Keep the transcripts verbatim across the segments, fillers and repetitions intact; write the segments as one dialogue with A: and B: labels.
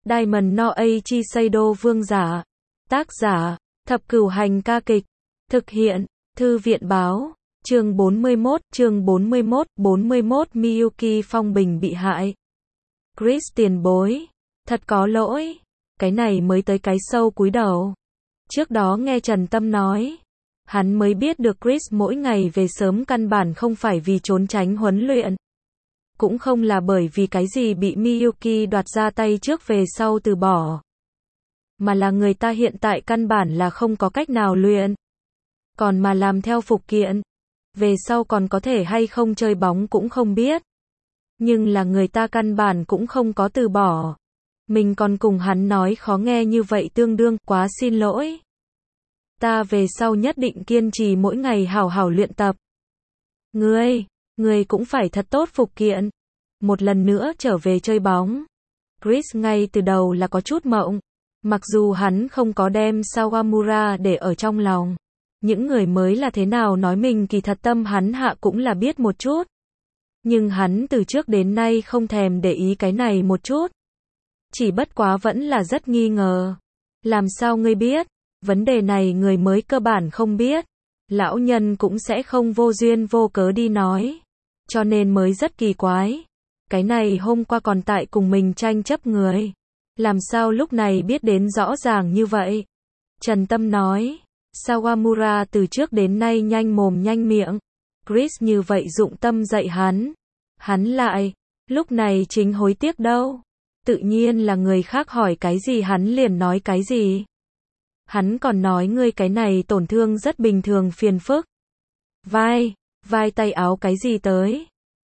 A: Diamond no Eiichi Seido Vương giả. Tác giả, Thập Cửu Hành ca kịch. Thực hiện, Thư viện báo. Chương bốn mươi mốt, chương bốn mươi mốt, bốn mươi mốt Miyuki Phong Bình bị hại. Chris tiền bối. Thật có lỗi. Cái này mới tới cái sâu cúi đầu. Trước đó nghe Trần Tâm nói. Hắn mới biết được Chris mỗi ngày về sớm căn bản không phải vì trốn tránh huấn luyện. Cũng không là bởi vì cái gì bị Miyuki đoạt ra tay trước về sau từ bỏ. Mà là người ta hiện tại căn bản là không có cách nào luyện. Còn mà làm theo phục kiện. Về sau còn có thể hay không chơi bóng cũng không biết. Nhưng là người ta căn bản cũng không có từ bỏ. Mình còn cùng hắn nói khó nghe như vậy tương đương, quá xin lỗi. Ta về sau nhất định kiên trì mỗi ngày hào hào luyện tập. Ngươi, ngươi cũng phải thật tốt phục kiện. Một lần nữa trở về chơi bóng. Chris ngay từ đầu là có chút mộng. Mặc dù hắn không có đem Sawamura để ở trong lòng. Những người mới là thế nào nói mình kỳ thật tâm hắn hạ cũng là biết một chút. Nhưng hắn từ trước đến nay không thèm để ý cái này một chút. Chỉ bất quá vẫn là rất nghi ngờ. Làm sao ngươi biết? Vấn đề này người mới cơ bản không biết. Lão nhân cũng sẽ không vô duyên vô cớ đi nói. Cho nên mới rất kỳ quái. Cái này hôm qua còn tại cùng mình tranh chấp người. Làm sao lúc này biết đến rõ ràng như vậy? Trần Tâm nói. Sawamura từ trước đến nay nhanh mồm nhanh miệng. Chris như vậy dụng tâm dạy hắn. Hắn lại. Lúc này chính hối tiếc đâu. Tự nhiên là người khác hỏi cái gì hắn liền nói cái gì. Hắn còn nói ngươi cái này tổn thương rất bình thường phiền phức. Vai, vai tay áo cái gì tới.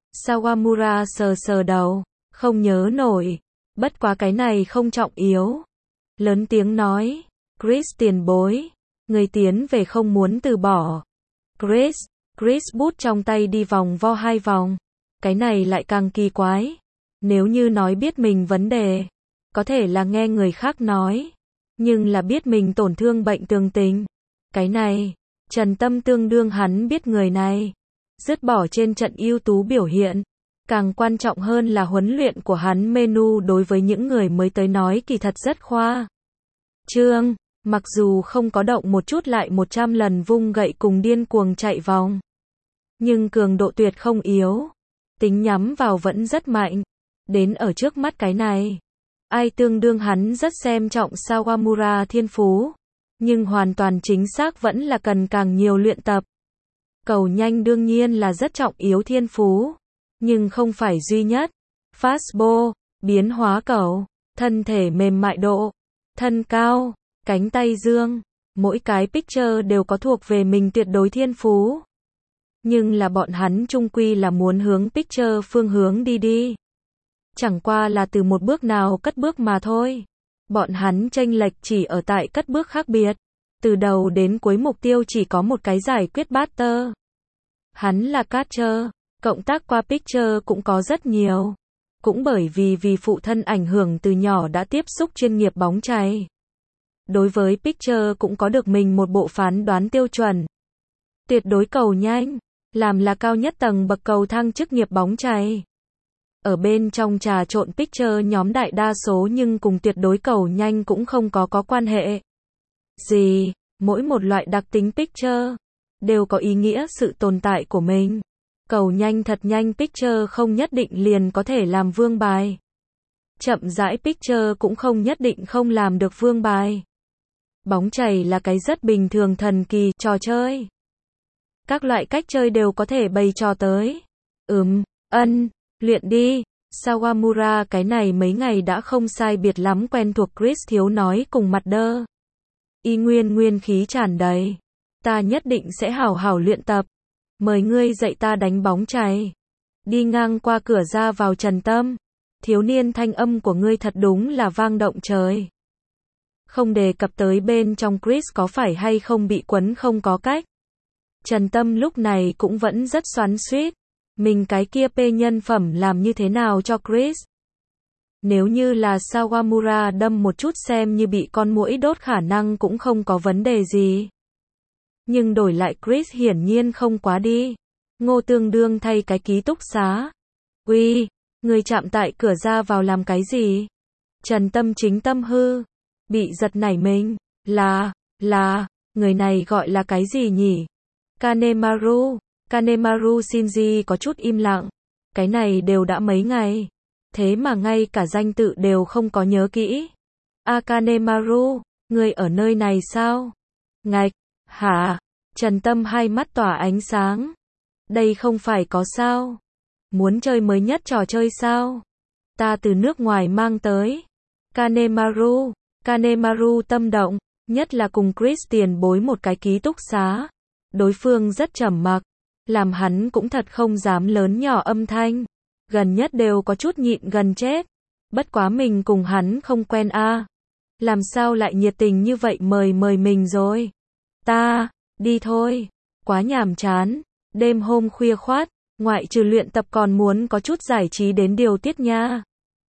A: Sawamura sờ sờ đầu. Không nhớ nổi. Bất quá cái này không trọng yếu. Lớn tiếng nói. Chris tiền bối. Người tiến về không muốn từ bỏ. Chris, Chris bút trong tay đi vòng vo hai vòng. Cái này lại càng kỳ quái. Nếu như nói biết mình vấn đề. Có thể là nghe người khác nói. Nhưng là biết mình tổn thương bệnh tường tình. Cái này, Trần Tâm tương đương hắn biết người này. Dứt bỏ trên trận ưu tú biểu hiện. Càng quan trọng hơn là huấn luyện của hắn menu đối với những người mới tới nói kỳ thật rất khoa. Trương, mặc dù không có động một chút lại một trăm lần vung gậy cùng điên cuồng chạy vòng. Nhưng cường độ tuyệt không yếu. Tính nhắm vào vẫn rất mạnh. Đến ở trước mắt cái này. Ai tương đương hắn rất xem trọng Sawamura thiên phú. Nhưng hoàn toàn chính xác vẫn là cần càng nhiều luyện tập. Cầu nhanh đương nhiên là rất trọng yếu thiên phú. Nhưng không phải duy nhất. Fastball, biến hóa cầu, thân thể mềm mại độ, thân cao, cánh tay dương. Mỗi cái pitcher đều có thuộc về mình tuyệt đối thiên phú. Nhưng là bọn hắn chung quy là muốn hướng pitcher phương hướng đi đi. Chẳng qua là từ một bước nào cất bước mà thôi. Bọn hắn chênh lệch chỉ ở tại cất bước khác biệt. Từ đầu đến cuối mục tiêu chỉ có một cái giải quyết batter. Hắn là catcher, cộng tác qua pitcher cũng có rất nhiều. Cũng bởi vì vì phụ thân ảnh hưởng từ nhỏ đã tiếp xúc chuyên nghiệp bóng chày. Đối với pitcher cũng có được mình một bộ phán đoán tiêu chuẩn. Tuyệt đối cầu nhanh, làm là cao nhất tầng bậc cầu thang chức nghiệp bóng chày. Ở bên trong trà trộn pitcher nhóm đại đa số nhưng cùng tuyệt đối cầu nhanh cũng không có có quan hệ. Gì, mỗi một loại đặc tính pitcher đều có ý nghĩa sự tồn tại của mình. Cầu nhanh thật nhanh pitcher không nhất định liền có thể làm vương bài. Chậm rãi pitcher cũng không nhất định không làm được vương bài. Bóng chày là cái rất bình thường thần kỳ trò chơi. Các loại cách chơi đều có thể bày trò tới. Ừm, ân, luyện đi. Sawamura cái này mấy ngày đã không sai biệt lắm quen thuộc Chris thiếu nói cùng mặt đơ. Y nguyên nguyên khí tràn đầy. Ta nhất định sẽ hảo hảo luyện tập. Mời ngươi dạy ta đánh bóng chày. Đi ngang qua cửa ra vào Trần Tâm. Thiếu niên thanh âm của ngươi thật đúng là vang động trời. Không đề cập tới bên trong Chris có phải hay không bị quấn không có cách. Trần Tâm lúc này cũng vẫn rất xoắn xuýt. Mình cái kia pê nhân phẩm làm như thế nào cho Chris? Nếu như là Sawamura đâm một chút xem như bị con muỗi đốt khả năng cũng không có vấn đề gì. Nhưng đổi lại Chris hiển nhiên không quá đi. Ngô tương đương thay cái ký túc xá. Uy, người chạm tại cửa ra vào làm cái gì? Trần Tâm chính tâm hư, bị giật nảy mình, là, là, người này gọi là cái gì nhỉ? Kanemaru, Kanemaru Shinji có chút im lặng, cái này đều đã mấy ngày, thế mà ngay cả danh tự đều không có nhớ kỹ. A Kanemaru, người ở nơi này sao? Ngạch, hả? Trần Tâm hai mắt tỏa ánh sáng. Đây không phải có sao? Muốn chơi mới nhất trò chơi sao? Ta từ nước ngoài mang tới. Kanemaru, Kanemaru tâm động, nhất là cùng Chris tiền bối một cái ký túc xá. Đối phương rất trầm mặc, làm hắn cũng thật không dám lớn nhỏ âm thanh. Gần nhất đều có chút nhịn gần chết. Bất quá mình cùng hắn không quen a, à. Làm sao lại nhiệt tình như vậy mời mời mình rồi? Ta, đi thôi. Quá nhàm chán. Đêm hôm khuya khoát, ngoại trừ luyện tập còn muốn có chút giải trí đến điều tiết nha.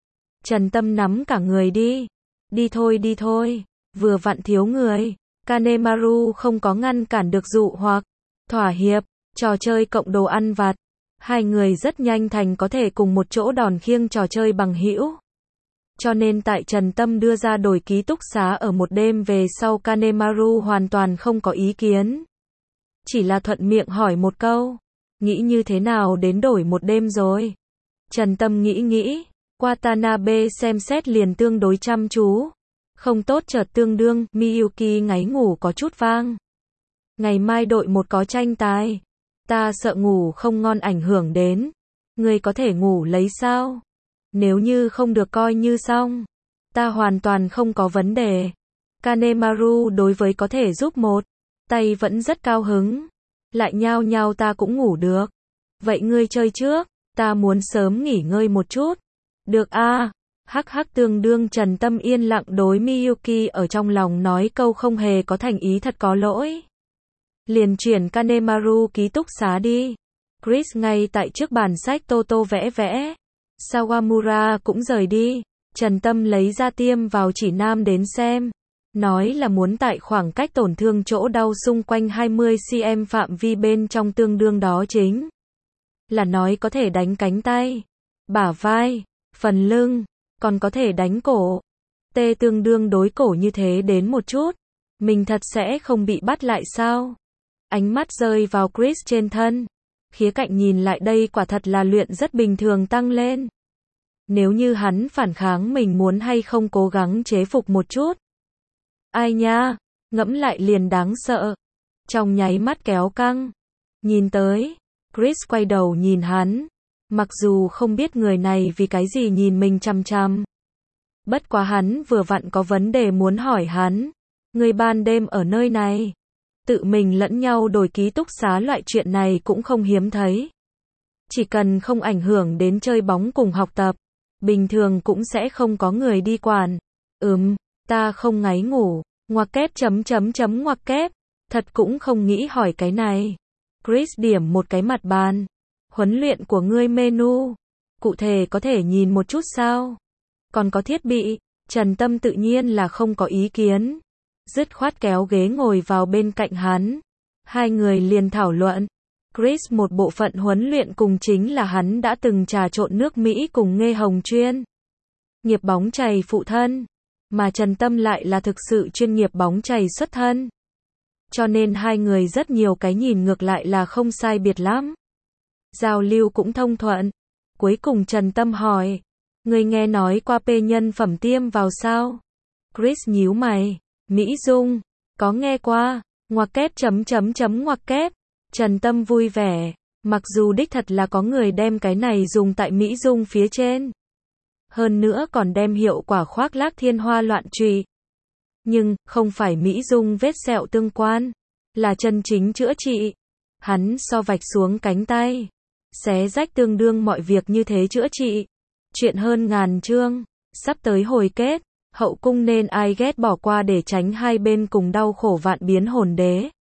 A: Trần Tâm nắm cả người đi. Đi thôi đi thôi. Vừa vặn thiếu người. Kanemaru không có ngăn cản được dụ hoặc thỏa hiệp, trò chơi cộng đồ ăn vặt. Hai người rất nhanh thành có thể cùng một chỗ đòn khiêng trò chơi bằng hữu. Cho nên tại Trần Tâm đưa ra đổi ký túc xá ở một đêm về sau, Kanemaru hoàn toàn không có ý kiến. Chỉ là thuận miệng hỏi một câu, nghĩ như thế nào đến đổi một đêm rồi? Trần Tâm nghĩ nghĩ, Watanabe xem xét liền tương đối chăm chú. Không tốt chợt tương đương, Miyuki ngáy ngủ có chút vang. Ngày mai đội một có tranh tài. Ta sợ ngủ không ngon ảnh hưởng đến. Người có thể ngủ lấy sao? Nếu như không được coi như xong. Ta hoàn toàn không có vấn đề. Kanemaru đối với có thể giúp một tay vẫn rất cao hứng. Lại nhao nhao ta cũng ngủ được. Vậy ngươi chơi trước, ta muốn sớm nghỉ ngơi một chút. Được a. À. Hắc hắc tương đương Trần Tâm yên lặng đối Miyuki ở trong lòng nói câu không hề có thành ý thật có lỗi. Liền chuyển Kanemaru ký túc xá đi. Chris ngay tại trước bàn sách tô tô vẽ vẽ. Sawamura cũng rời đi. Trần Tâm lấy ra tiêm vào chỉ nam đến xem. Nói là muốn tại khoảng cách tổn thương chỗ đau xung quanh hai mươi xăng-ti-mét phạm vi bên trong tương đương đó chính là nói có thể đánh cánh tay, bả vai, phần lưng, còn có thể đánh cổ. Tê tương đương đối cổ như thế đến một chút. Mình thật sẽ không bị bắt lại sao? Ánh mắt rơi vào Chris trên thân. Khía cạnh nhìn lại đây quả thật là luyện rất bình thường tăng lên. Nếu như hắn phản kháng mình muốn hay không cố gắng chế phục một chút. Ai nha, ngẫm lại liền đáng sợ. Trong nháy mắt kéo căng. Nhìn tới, Chris quay đầu nhìn hắn. Mặc dù không biết người này vì cái gì nhìn mình chằm chằm. Bất quá hắn vừa vặn có vấn đề muốn hỏi hắn. Người ban đêm ở nơi này. Tự mình lẫn nhau đổi ký túc xá loại chuyện này cũng không hiếm thấy. Chỉ cần không ảnh hưởng đến chơi bóng cùng học tập. Bình thường cũng sẽ không có người đi quản. Ừm, ta không ngáy ngủ. Ngoặc kép chấm chấm chấm ngoặc kép. Thật cũng không nghĩ hỏi cái này. Chris điểm một cái mặt bàn. Huấn luyện của ngươi menu. Cụ thể có thể nhìn một chút sao? Còn có thiết bị. Trần Tâm tự nhiên là không có ý kiến. Dứt khoát kéo ghế ngồi vào bên cạnh hắn. Hai người liền thảo luận. Chris một bộ phận huấn luyện cùng chính là hắn đã từng trà trộn nước Mỹ cùng Nghê Hồng chuyên nghiệp bóng chày phụ thân. Mà Trần Tâm lại là thực sự chuyên nghiệp bóng chày xuất thân. Cho nên hai người rất nhiều cái nhìn ngược lại là không sai biệt lắm. Giao lưu cũng thông thuận. Cuối cùng Trần Tâm hỏi. Người nghe nói qua P nhân phẩm tiêm vào sao? Chris nhíu mày. Mỹ Dung. Có nghe qua. Ngoặc kép chấm chấm chấm ngoặc kép. Trần Tâm vui vẻ. Mặc dù đích thật là có người đem cái này dùng tại Mỹ Dung phía trên. Hơn nữa còn đem hiệu quả khoác lác thiên hoa loạn trụy. Nhưng, không phải Mỹ Dung vết sẹo tương quan. Là chân chính chữa trị. Hắn so vạch xuống cánh tay. Xé rách tương đương mọi việc như thế chữa trị. Chuyện hơn ngàn chương. Sắp tới hồi kết. Hậu cung nên ai ghét bỏ qua để tránh hai bên cùng đau khổ vạn biến hồn đế.